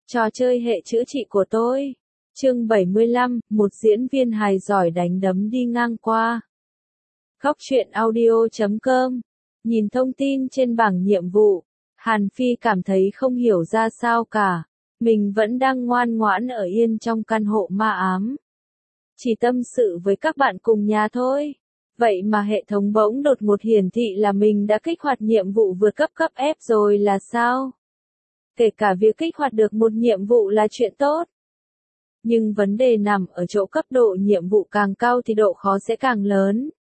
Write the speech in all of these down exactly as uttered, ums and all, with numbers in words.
Trò chơi hệ chữa trị của tôi. Chương bảy mươi lăm, một diễn viên hài giỏi đánh đấm đi ngang qua. Góc truyện audio chấm com. Nhìn thông tin trên bảng nhiệm vụ, Hàn Phi cảm thấy không hiểu ra sao cả. Mình vẫn đang ngoan ngoãn ở yên trong căn hộ ma ám. Chỉ tâm sự với các bạn cùng nhà thôi. Vậy mà hệ thống bỗng đột ngột hiển thị là mình đã kích hoạt nhiệm vụ vượt cấp cấp F rồi là sao? Kể cả việc kích hoạt được một nhiệm vụ là chuyện tốt. Nhưng vấn đề nằm ở chỗ cấp độ nhiệm vụ càng cao thì độ khó sẽ càng lớn.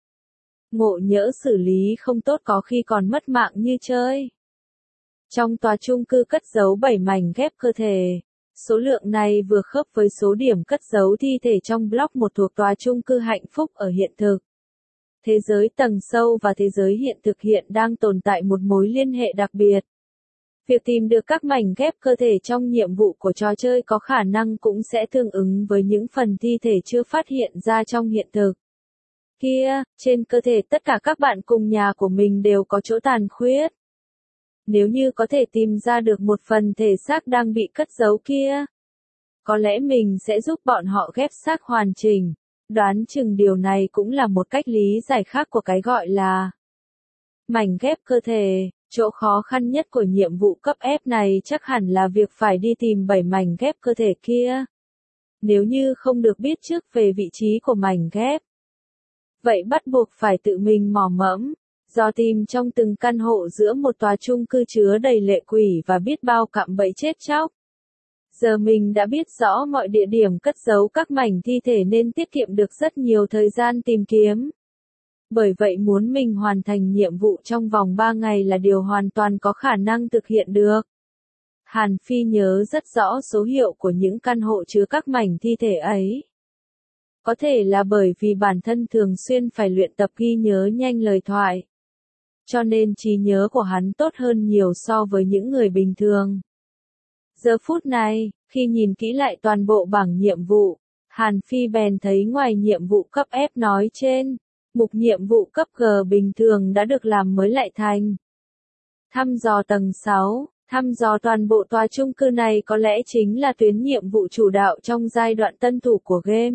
Ngộ nhỡ xử lý không tốt có khi còn mất mạng như chơi. Trong tòa chung cư cất giấu bảy mảnh ghép cơ thể. Số lượng này vừa khớp với số điểm cất giấu thi thể trong block một thuộc tòa chung cư hạnh phúc ở hiện thực. Thế giới tầng sâu và thế giới hiện thực hiện đang tồn tại một mối liên hệ đặc biệt. Việc tìm được các mảnh ghép cơ thể trong nhiệm vụ của trò chơi có khả năng cũng sẽ tương ứng với những phần thi thể chưa phát hiện ra trong hiện thực. Kia, trên cơ thể tất cả các bạn cùng nhà của mình đều có chỗ tàn khuyết. Nếu như có thể tìm ra được một phần thể xác đang bị cất giấu kia, có lẽ mình sẽ giúp bọn họ ghép xác hoàn chỉnh. Đoán chừng điều này cũng là một cách lý giải khác của cái gọi là mảnh ghép cơ thể. Chỗ khó khăn nhất của nhiệm vụ cấp F này chắc hẳn là việc phải đi tìm bảy mảnh ghép cơ thể kia. Nếu như không được biết trước về vị trí của mảnh ghép, vậy bắt buộc phải tự mình mò mẫm, dò tìm trong từng căn hộ giữa một tòa chung cư chứa đầy lệ quỷ và biết bao cạm bẫy chết chóc. Giờ mình đã biết rõ mọi địa điểm cất giấu các mảnh thi thể nên tiết kiệm được rất nhiều thời gian tìm kiếm. Bởi vậy muốn mình hoàn thành nhiệm vụ trong vòng ba ngày là điều hoàn toàn có khả năng thực hiện được. Hàn Phi nhớ rất rõ số hiệu của những căn hộ chứa các mảnh thi thể ấy. Có thể là bởi vì bản thân thường xuyên phải luyện tập ghi nhớ nhanh lời thoại. Cho nên trí nhớ của hắn tốt hơn nhiều so với những người bình thường. Giờ phút này, khi nhìn kỹ lại toàn bộ bảng nhiệm vụ, Hàn Phi bèn thấy ngoài nhiệm vụ cấp F nói trên, mục nhiệm vụ cấp G bình thường đã được làm mới lại thành thăm dò tầng sáu. Thăm dò toàn bộ tòa chung cư này có lẽ chính là tuyến nhiệm vụ chủ đạo trong giai đoạn tân thủ của game.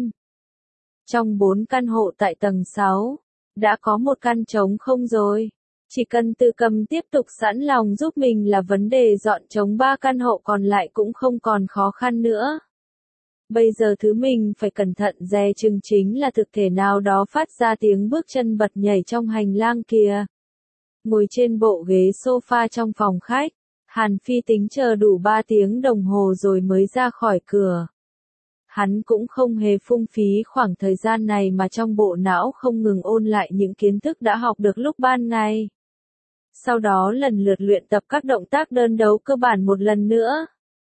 Trong bốn căn hộ tại tầng sáu, đã có một căn trống không rồi. Chỉ cần Từ Cầm tiếp tục sẵn lòng giúp mình là vấn đề dọn trống ba căn hộ còn lại cũng không còn khó khăn nữa. Bây giờ thứ mình phải cẩn thận dè chừng chính là thực thể nào đó phát ra tiếng bước chân bật nhảy trong hành lang kìa. Ngồi trên bộ ghế sofa trong phòng khách, Hàn Phi tính chờ đủ ba tiếng đồng hồ rồi mới ra khỏi cửa. Hắn cũng không hề phung phí khoảng thời gian này mà trong bộ não không ngừng ôn lại những kiến thức đã học được lúc ban ngày. Sau đó lần lượt luyện tập các động tác đơn đấu cơ bản một lần nữa.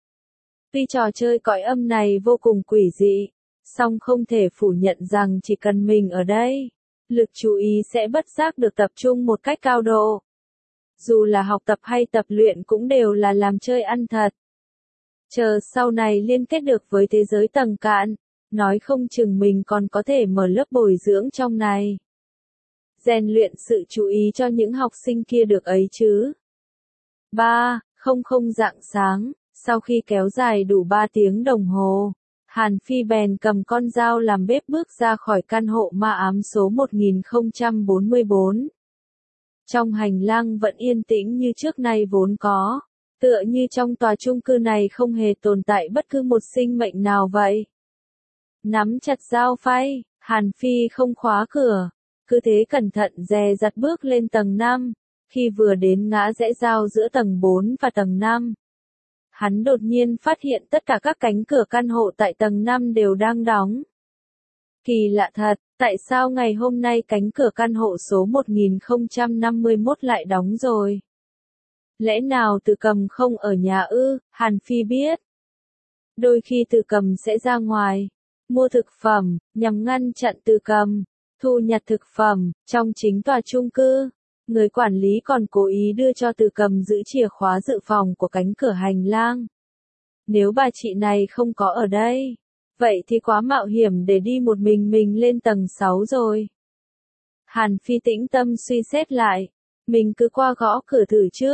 Tuy trò chơi cõi âm này vô cùng quỷ dị, song không thể phủ nhận rằng chỉ cần mình ở đây, lực chú ý sẽ bất giác được tập trung một cách cao độ. Dù là học tập hay tập luyện cũng đều là làm chơi ăn thật. Chờ sau này liên kết được với thế giới tầng cạn, nói không chừng mình còn có thể mở lớp bồi dưỡng trong này. Rèn luyện sự chú ý cho những học sinh kia được ấy chứ. ba. Không không rạng sáng, sau khi kéo dài đủ ba tiếng đồng hồ, Hàn Phi bèn cầm con dao làm bếp bước ra khỏi căn hộ ma ám số một nghìn không trăm bốn mươi bốn. Trong hành lang vẫn yên tĩnh như trước nay vốn có, tựa như trong tòa chung cư này không hề tồn tại bất cứ một sinh mệnh nào vậy. Nắm chặt dao phay, Hàn Phi không khóa cửa, cứ thế cẩn thận dè dặt bước lên tầng năm, khi vừa đến ngã rẽ giao giữa tầng bốn và tầng năm. Hắn đột nhiên phát hiện tất cả các cánh cửa căn hộ tại tầng năm đều đang đóng. Kỳ lạ thật, tại sao ngày hôm nay cánh cửa căn hộ số một nghìn không trăm năm mươi mốt lại đóng rồi? Lẽ nào Từ Cầm không ở nhà ư? Hàn Phi biết. Đôi khi Từ Cầm sẽ ra ngoài, mua thực phẩm, nhằm ngăn chặn Từ Cầm thu nhặt thực phẩm trong chính tòa chung cư. Người quản lý còn cố ý đưa cho Từ Cầm giữ chìa khóa dự phòng của cánh cửa hành lang. Nếu bà chị này không có ở đây, vậy thì quá mạo hiểm để đi một mình mình lên tầng sáu rồi. Hàn Phi tĩnh tâm suy xét lại, mình cứ qua gõ cửa thử trước,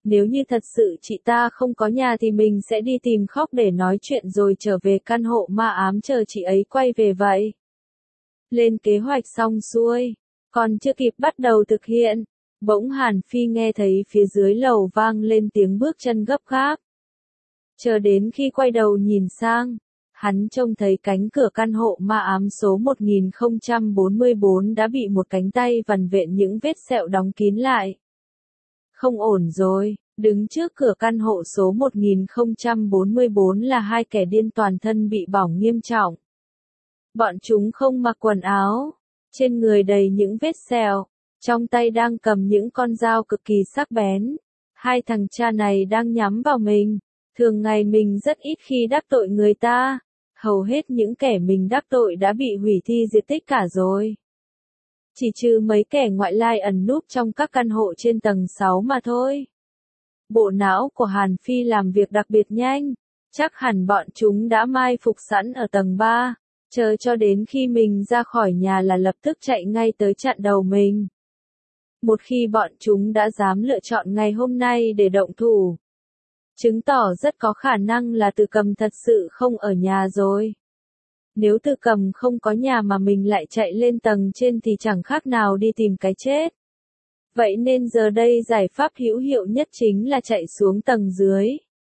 Nếu như thật sự chị ta không có nhà thì mình sẽ đi tìm Khóc để nói chuyện rồi trở về căn hộ ma ám chờ chị ấy quay về vậy. Lên kế hoạch xong xuôi, còn chưa kịp bắt đầu thực hiện, bỗng Hàn Phi nghe thấy phía dưới lầu vang lên tiếng bước chân gấp gáp. Chờ đến khi quay đầu nhìn sang, hắn trông thấy cánh cửa căn hộ ma ám số một nghìn không trăm bốn mươi bốn đã bị một cánh tay vằn vện những vết sẹo đóng kín lại. Không ổn rồi, đứng trước cửa căn hộ số một nghìn không trăm bốn mươi bốn là hai kẻ điên toàn thân bị bỏng nghiêm trọng. Bọn chúng không mặc quần áo, trên người đầy những vết sẹo, trong tay đang cầm những con dao cực kỳ sắc bén. Hai thằng cha này đang nhắm vào mình. Thường ngày mình rất ít khi đắc tội người ta, hầu hết những kẻ mình đắc tội đã bị hủy thi diệt tích cả rồi. Chỉ trừ mấy kẻ ngoại lai ẩn núp trong các căn hộ trên tầng sáu mà thôi. Bộ não của Hàn Phi làm việc đặc biệt nhanh, chắc hẳn bọn chúng đã mai phục sẵn ở tầng ba, chờ cho đến khi mình ra khỏi nhà là lập tức chạy ngay tới chặn đầu mình. Một khi bọn chúng đã dám lựa chọn ngày hôm nay để động thủ, chứng tỏ rất có khả năng là Từ Cầm thật sự không ở nhà rồi. Nếu Từ Cầm không có nhà mà mình lại chạy lên tầng trên thì chẳng khác nào đi tìm cái chết. Vậy nên giờ đây giải pháp hữu hiệu nhất chính là chạy xuống tầng dưới.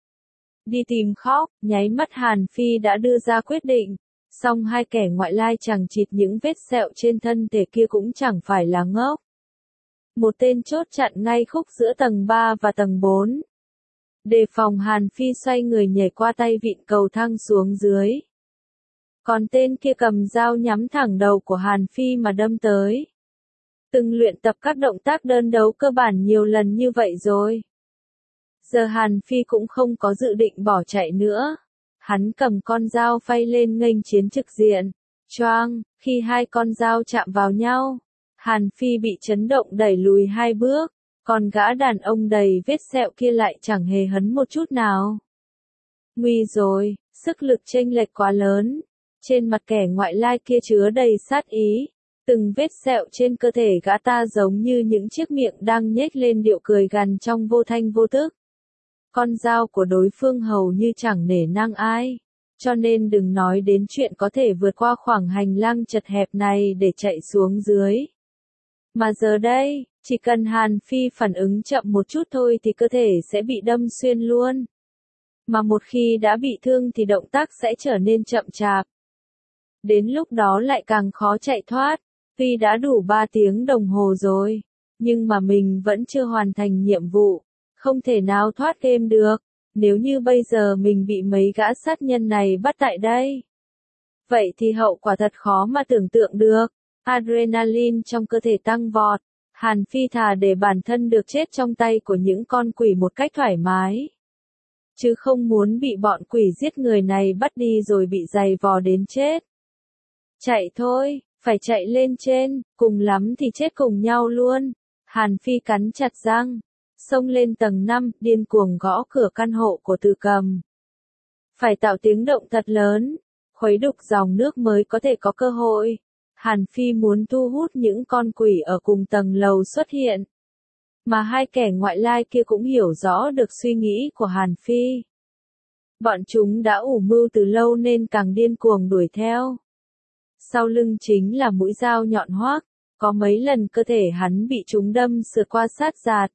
Đi tìm Khóc, nháy mắt Hàn Phi đã đưa ra quyết định, song hai kẻ ngoại lai chẳng chịt những vết sẹo trên thân thể kia cũng chẳng phải là ngốc. Một tên chốt chặn ngay khúc giữa tầng ba và tầng bốn. Đề phòng Hàn Phi xoay người nhảy qua tay vịn cầu thang xuống dưới. Còn tên kia cầm dao nhắm thẳng đầu của Hàn Phi mà đâm tới. Từng luyện tập các động tác đơn đấu cơ bản nhiều lần như vậy rồi. Giờ Hàn Phi cũng không có dự định bỏ chạy nữa. Hắn cầm con dao phay lên nghênh chiến trực diện. Choang, khi hai con dao chạm vào nhau, Hàn Phi bị chấn động đẩy lùi hai bước. Còn gã đàn ông đầy vết sẹo kia lại chẳng hề hấn một chút nào. Nguy rồi, sức lực chênh lệch quá lớn. Trên mặt kẻ ngoại lai kia chứa đầy sát ý. Từng vết sẹo trên cơ thể gã ta giống như những chiếc miệng đang nhếch lên điệu cười gằn trong vô thanh vô tức. Con dao của đối phương hầu như chẳng nể nang ai. Cho nên đừng nói đến chuyện có thể vượt qua khoảng hành lang chật hẹp này để chạy xuống dưới. Mà giờ đây, chỉ cần Hàn Phi phản ứng chậm một chút thôi thì cơ thể sẽ bị đâm xuyên luôn. Mà một khi đã bị thương thì động tác sẽ trở nên chậm chạp. Đến lúc đó lại càng khó chạy thoát. Tuy đã đủ ba tiếng đồng hồ rồi, nhưng mà mình vẫn chưa hoàn thành nhiệm vụ. Không thể nào thoát game được, nếu như bây giờ mình bị mấy gã sát nhân này bắt tại đây. Vậy thì hậu quả thật khó mà tưởng tượng được. Adrenaline trong cơ thể tăng vọt. Hàn Phi thà để bản thân được chết trong tay của những con quỷ một cách thoải mái. Chứ không muốn bị bọn quỷ giết người này bắt đi rồi bị giày vò đến chết. Chạy thôi, phải chạy lên trên, cùng lắm thì chết cùng nhau luôn. Hàn Phi cắn chặt răng, xông lên tầng năm, điên cuồng gõ cửa căn hộ của Từ Cầm. Phải tạo tiếng động thật lớn, khuấy đục dòng nước mới có thể có cơ hội. Hàn Phi muốn thu hút những con quỷ ở cùng tầng lầu xuất hiện. Mà hai kẻ ngoại lai kia cũng hiểu rõ được suy nghĩ của Hàn Phi. Bọn chúng đã ủ mưu từ lâu nên càng điên cuồng đuổi theo. Sau lưng chính là mũi dao nhọn hoác, có mấy lần cơ thể hắn bị chúng đâm sượt qua sát giạt.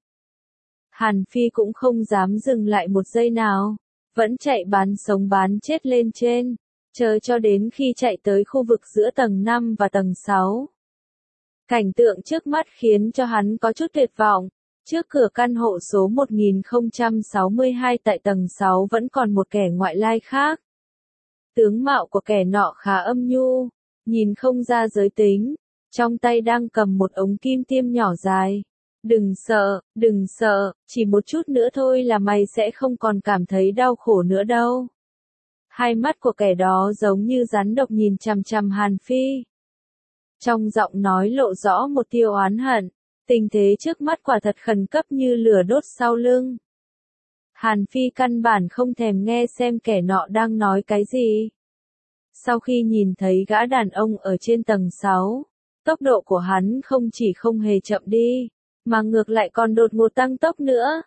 Hàn Phi cũng không dám dừng lại một giây nào, vẫn chạy bán sống bán chết lên trên. Chờ cho đến khi chạy tới khu vực giữa tầng năm và tầng sáu. Cảnh tượng trước mắt khiến cho hắn có chút tuyệt vọng. Trước cửa căn hộ số một nghìn không trăm sáu mươi hai tại tầng sáu vẫn còn một kẻ ngoại lai khác. Tướng mạo của kẻ nọ khá âm nhu, nhìn không ra giới tính, trong tay đang cầm một ống kim tiêm nhỏ dài. Đừng sợ, đừng sợ, chỉ một chút nữa thôi là mày sẽ không còn cảm thấy đau khổ nữa đâu. Hai mắt của kẻ đó giống như rắn độc nhìn chằm chằm Hàn Phi. Trong giọng nói lộ rõ một tia oán hận, tình thế trước mắt quả thật khẩn cấp như lửa đốt sau lưng. Hàn Phi căn bản không thèm nghe xem kẻ nọ đang nói cái gì. Sau khi nhìn thấy gã đàn ông ở trên tầng sáu, tốc độ của hắn không chỉ không hề chậm đi, mà ngược lại còn đột ngột tăng tốc nữa.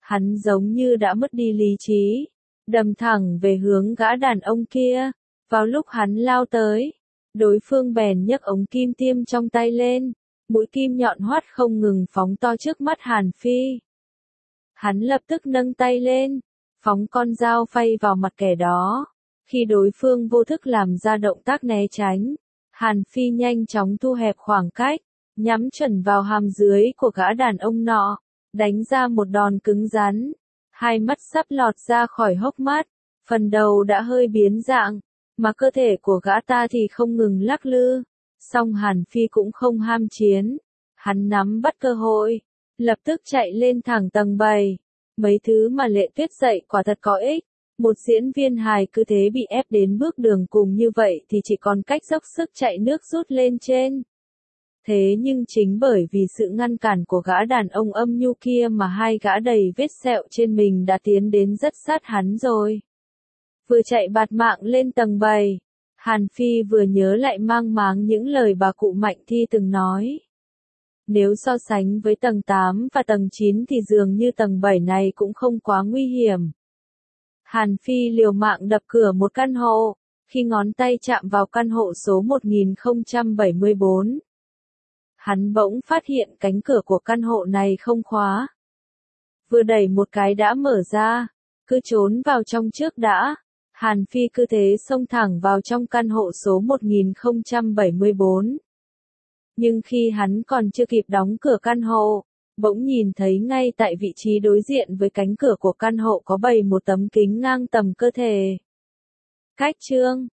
Hắn giống như đã mất đi lý trí, đâm thẳng về hướng gã đàn ông kia. Vào lúc hắn lao tới, đối phương bèn nhấc ống kim tiêm trong tay lên, mũi kim nhọn hoắt không ngừng phóng to trước mắt Hàn Phi. Hắn lập tức nâng tay lên, phóng con dao phay vào mặt kẻ đó. Khi đối phương vô thức làm ra động tác né tránh, Hàn Phi nhanh chóng thu hẹp khoảng cách, nhắm chuẩn vào hàm dưới của gã đàn ông nọ, đánh ra một đòn cứng rắn. Hai mắt sắp lọt ra khỏi hốc mắt, phần đầu đã hơi biến dạng, mà cơ thể của gã ta thì không ngừng lắc lư. Song Hàn Phi cũng không ham chiến, hắn nắm bắt cơ hội, lập tức chạy lên thẳng tầng bảy. Mấy thứ mà Lệ Tuyết dạy quả thật có ích. Một diễn viên hài cứ thế bị ép đến bước đường cùng như vậy thì chỉ còn cách dốc sức chạy nước rút lên trên. Thế nhưng chính bởi vì sự ngăn cản của gã đàn ông âm nhu kia mà hai gã đầy vết sẹo trên mình đã tiến đến rất sát hắn rồi. Vừa chạy bạt mạng lên tầng bảy, Hàn Phi vừa nhớ lại mang máng những lời bà cụ Mạnh Thi từng nói. Nếu so sánh với tầng tám và tầng chín thì dường như tầng bảy này cũng không quá nguy hiểm. Hàn Phi liều mạng đập cửa một căn hộ, khi ngón tay chạm vào căn hộ số một nghìn không trăm bảy mươi bốn. Hắn bỗng phát hiện cánh cửa của căn hộ này không khóa. Vừa đẩy một cái đã mở ra, cứ trốn vào trong trước đã. Hàn Phi cứ thế xông thẳng vào trong căn hộ số một nghìn không trăm bảy mươi bốn. Nhưng khi hắn còn chưa kịp đóng cửa căn hộ, bỗng nhìn thấy ngay tại vị trí đối diện với cánh cửa của căn hộ có bày một tấm kính ngang tầm cơ thể. Cách chương